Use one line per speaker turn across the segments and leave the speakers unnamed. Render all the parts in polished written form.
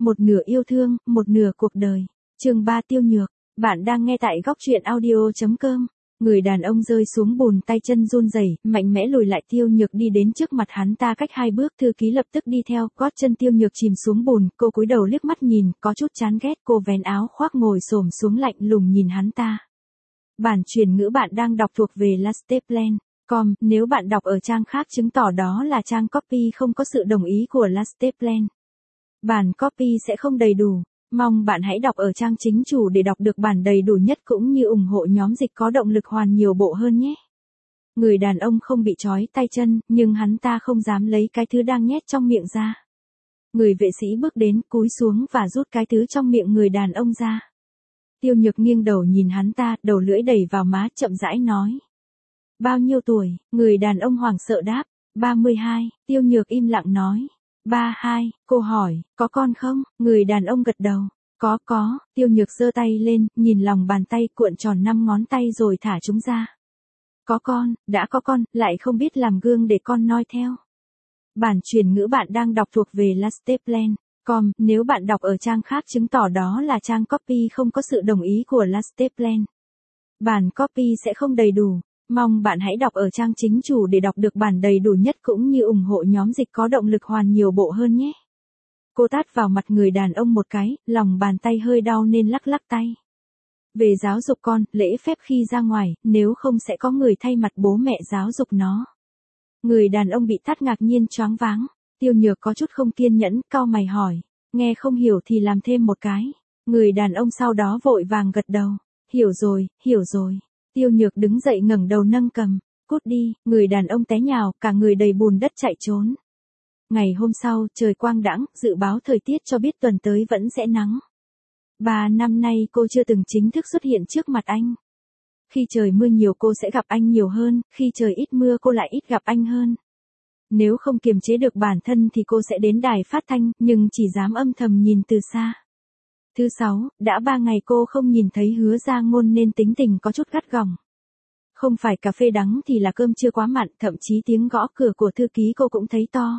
Một nửa yêu thương, một nửa cuộc đời. Chương 3 Tiêu Nhược. Bạn đang nghe tại góc truyện audio.com. Người đàn ông rơi xuống bùn, tay chân run rẩy, mạnh mẽ lùi lại. Tiêu Nhược đi đến trước mặt hắn ta cách 2 bước, thư ký lập tức đi theo, gót chân Tiêu Nhược chìm xuống bùn, cô cúi đầu liếc mắt nhìn, có chút chán ghét, cô vén áo khoác ngồi xổm xuống lạnh lùng nhìn hắn ta. Bản truyền ngữ bạn đang đọc thuộc về Lasteplan.com, nếu bạn đọc ở trang khác chứng tỏ đó là trang copy không có sự đồng ý của Lasteplan. Bản copy sẽ không đầy đủ. Mong bạn hãy đọc ở trang chính chủ để đọc được bản đầy đủ nhất cũng như ủng hộ nhóm dịch có động lực hoàn nhiều bộ hơn nhé. Người đàn ông không bị trói tay chân, nhưng hắn ta không dám lấy cái thứ đang nhét trong miệng ra. Người vệ sĩ bước đến, cúi xuống và rút cái thứ trong miệng người đàn ông ra. Tiêu Nhược nghiêng đầu nhìn hắn ta, đầu lưỡi đẩy vào má, chậm rãi nói. Bao nhiêu tuổi? Người đàn ông hoảng sợ đáp. 32, Tiêu Nhược im lặng nói. 32, cô hỏi, có con không? Người đàn ông gật đầu. Có, Tiêu Nhược giơ tay lên, nhìn lòng bàn tay cuộn tròn 5 ngón tay rồi thả chúng ra. Có con, đã có con, lại không biết làm gương để con noi theo. Bản truyền ngữ bạn đang đọc thuộc về Lasteplan.com, nếu bạn đọc ở trang khác chứng tỏ đó là trang copy không có sự đồng ý của Lasteplan. Bản copy sẽ không đầy đủ. Mong bạn hãy đọc ở trang chính chủ để đọc được bản đầy đủ nhất cũng như ủng hộ nhóm dịch có động lực hoàn nhiều bộ hơn nhé. Cô tát vào mặt người đàn ông một cái, lòng bàn tay hơi đau nên lắc lắc tay. Về giáo dục con, lễ phép khi ra ngoài, nếu không sẽ có người thay mặt bố mẹ giáo dục nó. Người đàn ông bị tát ngạc nhiên choáng váng. Tiêu Nhược có chút không kiên nhẫn, cau mày hỏi. Nghe không hiểu thì làm thêm một cái. Người đàn ông sau đó vội vàng gật đầu. Hiểu rồi. Tiêu Nhược đứng dậy ngẩng đầu nâng cằm. Cút đi, người đàn ông té nhào, cả người đầy bùn đất chạy trốn. Ngày hôm sau, trời quang đãng, dự báo thời tiết cho biết tuần tới vẫn sẽ nắng. 3 năm nay cô chưa từng chính thức xuất hiện trước mặt anh. Khi trời mưa nhiều cô sẽ gặp anh nhiều hơn, khi trời ít mưa cô lại ít gặp anh hơn. Nếu không kiềm chế được bản thân thì cô sẽ đến đài phát thanh, nhưng chỉ dám âm thầm nhìn từ xa. Thứ 6, đã 3 ngày cô không nhìn thấy Hứa Gia Ngôn nên tính tình có chút gắt gỏng. Không phải cà phê đắng thì là cơm chưa quá mặn, thậm chí tiếng gõ cửa của thư ký cô cũng thấy to.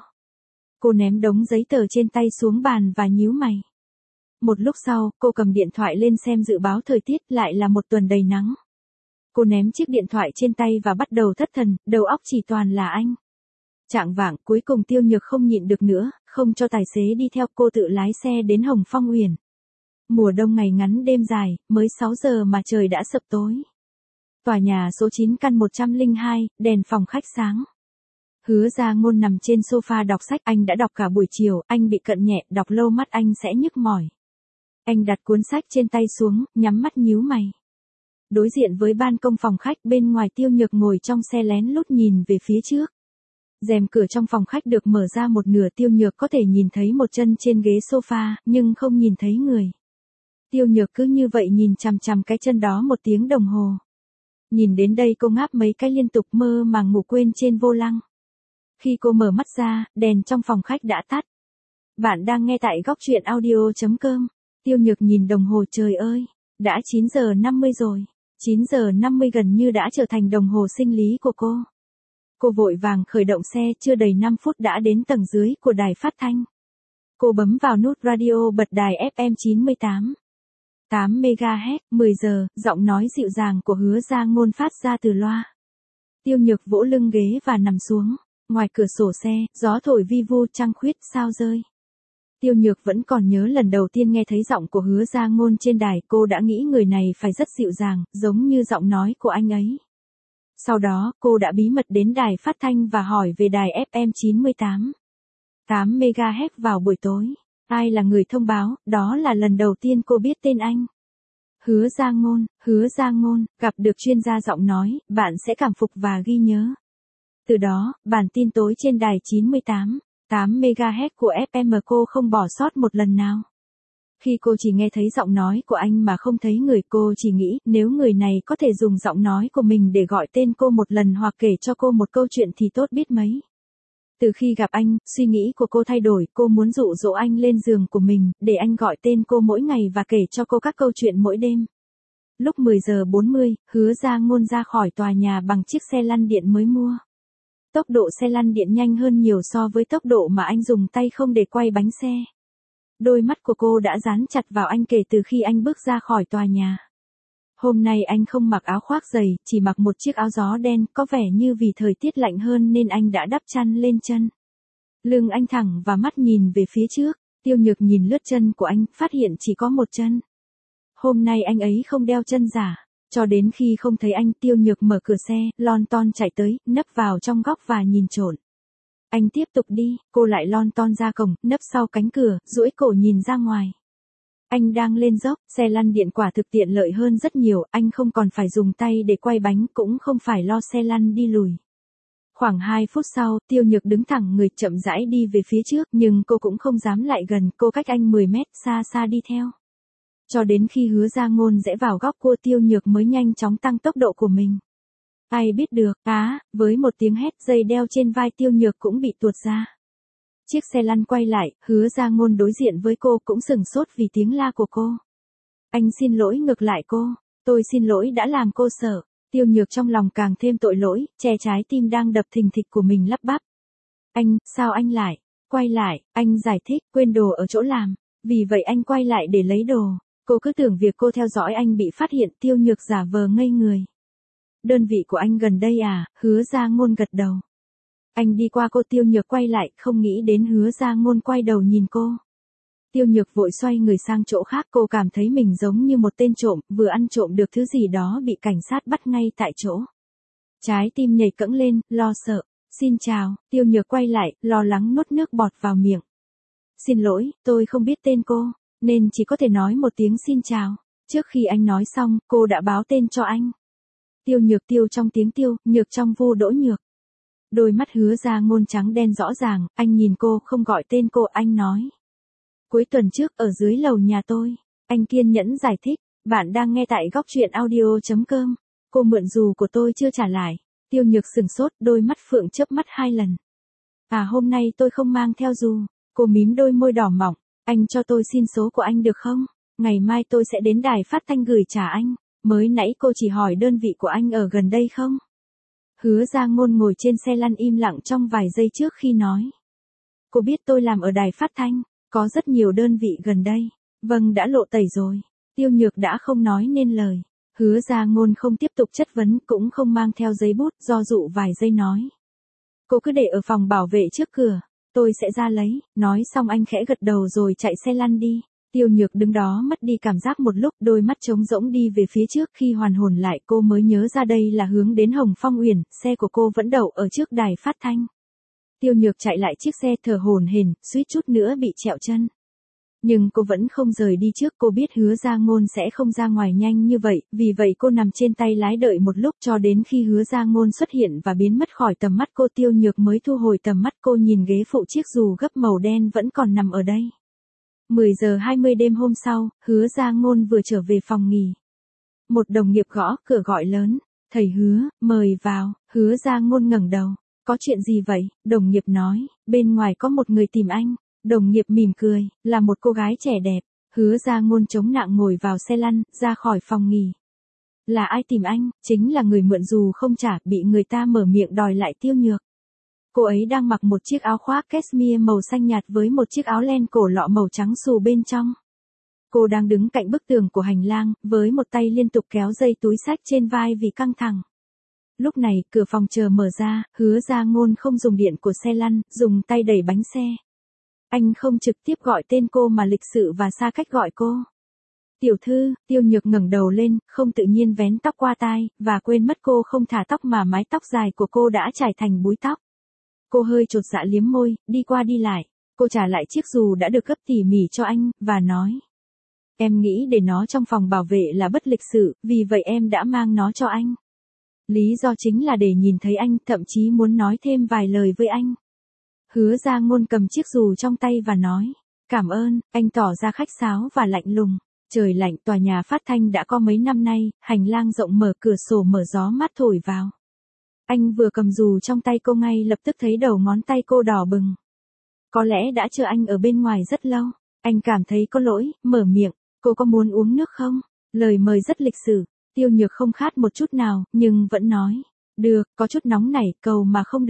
Cô ném đống giấy tờ trên tay xuống bàn và nhíu mày. Một lúc sau, cô cầm điện thoại lên xem dự báo thời tiết, lại là một tuần đầy nắng. Cô ném chiếc điện thoại trên tay và bắt đầu thất thần, đầu óc chỉ toàn là anh. Chạng vạng, cuối cùng Tiêu Nhược không nhịn được nữa, không cho tài xế đi theo, cô tự lái xe đến Hồng Phong Uyển. Mùa đông ngày ngắn đêm dài, mới 6 giờ mà trời đã sập tối. Tòa nhà số 9 căn 102, đèn phòng khách sáng. Hứa Gia Ngôn nằm trên sofa đọc sách, anh đã đọc cả buổi chiều, anh bị cận nhẹ, đọc lâu mắt anh sẽ nhức mỏi. Anh đặt cuốn sách trên tay xuống, nhắm mắt nhíu mày. Đối diện với ban công phòng khách, bên ngoài Tiêu Nhược ngồi trong xe lén lút nhìn về phía trước. Rèm cửa trong phòng khách được mở ra một nửa, Tiêu Nhược có thể nhìn thấy một chân trên ghế sofa, nhưng không nhìn thấy người. Tiêu Nhược cứ như vậy nhìn chằm chằm cái chân đó 1 tiếng đồng hồ. Nhìn đến đây cô ngáp mấy cái liên tục, mơ màng ngủ quên trên vô lăng. Khi cô mở mắt ra, đèn trong phòng khách đã tắt. Bạn đang nghe tại góc truyện audio.com. Tiêu Nhược nhìn đồng hồ, trời ơi, đã 9 giờ 50 rồi. 9 giờ 50 gần như đã trở thành đồng hồ sinh lý của cô. Cô vội vàng khởi động xe, chưa đầy 5 phút đã đến tầng dưới của đài phát thanh. Cô bấm vào nút radio, bật đài FM 98. 8 MHz, 10 giờ, giọng nói dịu dàng của Hứa Gia Ngôn phát ra từ loa. Tiêu Nhược vỗ lưng ghế và nằm xuống. Ngoài cửa sổ xe, gió thổi vi vu, trăng khuyết, sao rơi. Tiêu Nhược vẫn còn nhớ lần đầu tiên nghe thấy giọng của Hứa Gia Ngôn trên đài, cô đã nghĩ người này phải rất dịu dàng, giống như giọng nói của anh ấy. Sau đó, cô đã bí mật đến đài phát thanh và hỏi về đài FM 98. 8 MHz vào buổi tối. Ai là người thông báo, đó là lần đầu tiên cô biết tên anh. Hứa Gia Ngôn, gặp được chuyên gia giọng nói, bạn sẽ cảm phục và ghi nhớ. Từ đó, bản tin tối trên đài 98, 8 MHz của FM cô không bỏ sót một lần nào. Khi cô chỉ nghe thấy giọng nói của anh mà không thấy người, cô chỉ nghĩ nếu người này có thể dùng giọng nói của mình để gọi tên cô một lần hoặc kể cho cô một câu chuyện thì tốt biết mấy. Từ khi gặp anh, suy nghĩ của cô thay đổi, cô muốn dụ dỗ anh lên giường của mình, để anh gọi tên cô mỗi ngày và kể cho cô các câu chuyện mỗi đêm. Lúc 10 giờ 40, Hứa Gia Ngôn ra khỏi tòa nhà bằng chiếc xe lăn điện mới mua. Tốc độ xe lăn điện nhanh hơn nhiều so với tốc độ mà anh dùng tay không để quay bánh xe. Đôi mắt của cô đã dán chặt vào anh kể từ khi anh bước ra khỏi tòa nhà. Hôm nay anh không mặc áo khoác dày, chỉ mặc một chiếc áo gió đen, có vẻ như vì thời tiết lạnh hơn nên anh đã đắp chăn lên chân. Lưng anh thẳng và mắt nhìn về phía trước, Tiêu Nhược nhìn lướt chân của anh, phát hiện chỉ có một chân. Hôm nay anh ấy không đeo chân giả, cho đến khi không thấy anh, Tiêu Nhược mở cửa xe, lon ton chạy tới, nấp vào trong góc và nhìn trộn. Anh tiếp tục đi, cô lại lon ton ra cổng, nấp sau cánh cửa, duỗi cổ nhìn ra ngoài. Anh đang lên dốc, xe lăn điện quả thực tiện lợi hơn rất nhiều, anh không còn phải dùng tay để quay bánh, cũng không phải lo xe lăn đi lùi. Khoảng 2 phút sau, Tiêu Nhược đứng thẳng người chậm rãi đi về phía trước, nhưng cô cũng không dám lại gần, cô cách anh 10 mét, xa xa đi theo. Cho đến khi Hứa Gia Ngôn rẽ vào góc cua, Tiêu Nhược mới nhanh chóng tăng tốc độ của mình. Ai biết được, với một tiếng hét, dây đeo trên vai Tiêu Nhược cũng bị tuột ra. Chiếc xe lăn quay lại, Hứa Gia Ngôn đối diện với cô cũng sửng sốt vì tiếng la của cô. Anh xin lỗi, ngược lại cô. Tôi xin lỗi đã làm cô sợ. Tiêu Nhược trong lòng càng thêm tội lỗi, che trái tim đang đập thình thịch của mình lắp bắp. Anh, sao anh lại? Quay lại, anh giải thích, quên đồ ở chỗ làm. Vì vậy anh quay lại để lấy đồ. Cô cứ tưởng việc cô theo dõi anh bị phát hiện. Tiêu Nhược giả vờ ngây người. Đơn vị của anh gần đây à? Hứa Gia Ngôn gật đầu. Anh đi qua cô. Tiêu Nhược quay lại, không nghĩ đến Hứa Gia Ngôn quay đầu nhìn cô. Tiêu Nhược vội xoay người sang chỗ khác, cô cảm thấy mình giống như một tên trộm, vừa ăn trộm được thứ gì đó bị cảnh sát bắt ngay tại chỗ. Trái tim nhảy cẫng lên, lo sợ. Xin chào, Tiêu Nhược quay lại, lo lắng nuốt nước bọt vào miệng. Xin lỗi, tôi không biết tên cô, nên chỉ có thể nói một tiếng xin chào. Trước khi anh nói xong, cô đã báo tên cho anh. Tiêu Nhược, Tiêu trong tiếng Tiêu, Nhược trong Vu Đỗ Nhược. Đôi mắt Hứa Gia Ngôn trắng đen rõ ràng, anh nhìn cô, không gọi tên cô, anh nói. Cuối tuần trước, ở dưới lầu nhà tôi. Anh kiên nhẫn giải thích, bạn đang nghe tại góc truyện audio.com. Cô mượn dù của tôi chưa trả lại. Tiêu Nhược sừng sốt, đôi mắt phượng chớp mắt 2 lần. Hôm nay tôi không mang theo dù. Cô mím đôi môi đỏ mọng. Anh cho tôi xin số của anh được không? Ngày mai tôi sẽ đến đài phát thanh gửi trả anh. Mới nãy cô chỉ hỏi đơn vị của anh ở gần đây không? Hứa Gia Ngôn ngồi trên xe lăn im lặng trong vài giây trước khi nói. Cô biết tôi làm ở đài phát thanh, có rất nhiều đơn vị gần đây. Vâng, đã lộ tẩy rồi. Tiêu Nhược đã không nói nên lời. Hứa Gia Ngôn không tiếp tục chất vấn, cũng không mang theo giấy bút, do dự vài giây nói. Cô cứ để ở phòng bảo vệ trước cửa, tôi sẽ ra lấy. Nói xong anh khẽ gật đầu rồi chạy xe lăn đi. Tiêu Nhược đứng đó mất đi cảm giác một lúc, đôi mắt trống rỗng đi về phía trước. Khi hoàn hồn lại, cô mới nhớ ra đây là hướng đến Hồng Phong Uyển, xe của cô vẫn đậu ở trước đài phát thanh. Tiêu Nhược chạy lại chiếc xe thở hổn hển, suýt chút nữa bị trẹo chân. Nhưng cô vẫn không rời đi trước, cô biết Hứa Gia Ngôn sẽ không ra ngoài nhanh như vậy, vì vậy cô nằm trên tay lái đợi một lúc cho đến khi Hứa Gia Ngôn xuất hiện và biến mất khỏi tầm mắt cô. Tiêu Nhược mới thu hồi tầm mắt, cô nhìn ghế phụ chiếc dù gấp màu đen vẫn còn nằm ở đây. 10 giờ 20 đêm hôm sau, Hứa Gia Ngôn vừa trở về phòng nghỉ. Một đồng nghiệp gõ cửa gọi lớn, thầy Hứa, mời vào. Hứa Gia Ngôn ngẩng đầu, có chuyện gì vậy? Đồng nghiệp nói, bên ngoài có một người tìm anh. Đồng nghiệp mỉm cười, là một cô gái trẻ đẹp. Hứa Gia Ngôn chống nặng ngồi vào xe lăn, ra khỏi phòng nghỉ. Là ai tìm anh? Chính là người mượn dù không trả, bị người ta mở miệng đòi lại. Tiêu Nhược. Cô ấy đang mặc một chiếc áo khoác cashmere màu xanh nhạt với một chiếc áo len cổ lọ màu trắng xù bên trong. Cô đang đứng cạnh bức tường của hành lang, với một tay liên tục kéo dây túi xách trên vai vì căng thẳng. Lúc này, cửa phòng chờ mở ra, Hứa Gia Ngôn không dùng điện của xe lăn, dùng tay đẩy bánh xe. Anh không trực tiếp gọi tên cô mà lịch sự và xa cách gọi cô. Tiểu thư. Tiêu Nhược ngẩng đầu lên, không tự nhiên vén tóc qua tai, và quên mất cô không thả tóc mà mái tóc dài của cô đã trải thành búi tóc. Cô hơi chột dạ liếm môi, đi qua đi lại. Cô trả lại chiếc dù đã được gấp tỉ mỉ cho anh, và nói. Em nghĩ để nó trong phòng bảo vệ là bất lịch sự, vì vậy em đã mang nó cho anh. Lý do chính là để nhìn thấy anh, thậm chí muốn nói thêm vài lời với anh. Hứa Gia Ngôn cầm chiếc dù trong tay và nói. Cảm ơn, anh tỏ ra khách sáo và lạnh lùng. Trời lạnh, tòa nhà phát thanh đã có mấy năm nay, hành lang rộng mở, cửa sổ mở, gió mát thổi vào. Anh vừa cầm dù trong tay cô ngay lập tức thấy đầu ngón tay cô đỏ bừng. Có lẽ đã chờ anh ở bên ngoài rất lâu. Anh cảm thấy có lỗi, mở miệng. Cô có muốn uống nước không? Lời mời rất lịch sự. Tiêu Nhược không khát một chút nào, nhưng vẫn nói. Được, có chút nóng nảy, cầu mà không được.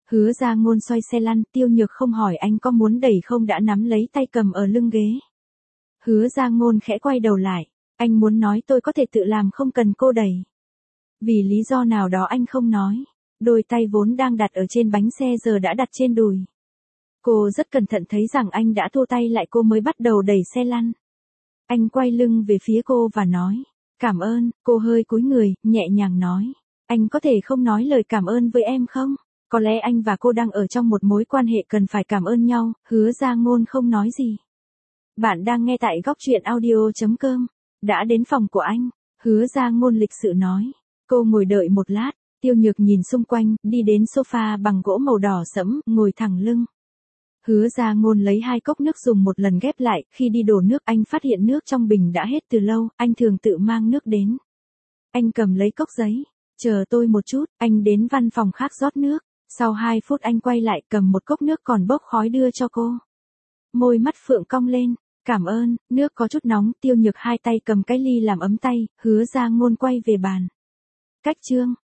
Hứa Ra Ngôn xoay xe lăn, Tiêu Nhược không hỏi anh có muốn đẩy không đã nắm lấy tay cầm ở lưng ghế. Hứa Ra Ngôn khẽ quay đầu lại, anh muốn nói tôi có thể tự làm không cần cô đẩy. Vì lý do nào đó anh không nói, đôi tay vốn đang đặt ở trên bánh xe giờ đã đặt trên đùi. Cô rất cẩn thận thấy rằng anh đã thu tay lại cô mới bắt đầu đẩy xe lăn. Anh quay lưng về phía cô và nói, cảm ơn, cô hơi cúi người, nhẹ nhàng nói, anh có thể không nói lời cảm ơn với em không? Có lẽ anh và cô đang ở trong một mối quan hệ cần phải cảm ơn nhau. Hứa Ra Ngôn không nói gì. Bạn đang nghe tại góc truyện audio.com. Đã đến phòng của anh. Hứa Ra Ngôn lịch sự nói. Cô ngồi đợi một lát. Tiêu Nhược nhìn xung quanh, đi đến sofa bằng gỗ màu đỏ sẫm, ngồi thẳng lưng. Hứa Ra Ngôn lấy 2 cốc nước dùng một lần ghép lại. Khi đi đổ nước anh phát hiện nước trong bình đã hết từ lâu. Anh thường tự mang nước đến. Anh cầm lấy cốc giấy. Chờ tôi một chút. Anh đến văn phòng khác rót nước. Sau 2 phút anh quay lại cầm một cốc nước còn bốc khói đưa cho cô. Môi mắt Phượng cong lên. Cảm ơn, nước có chút nóng. Tiêu Nhược 2 tay cầm cái ly làm ấm tay. Hứa Ra Ngôn quay về bàn. Cách chương.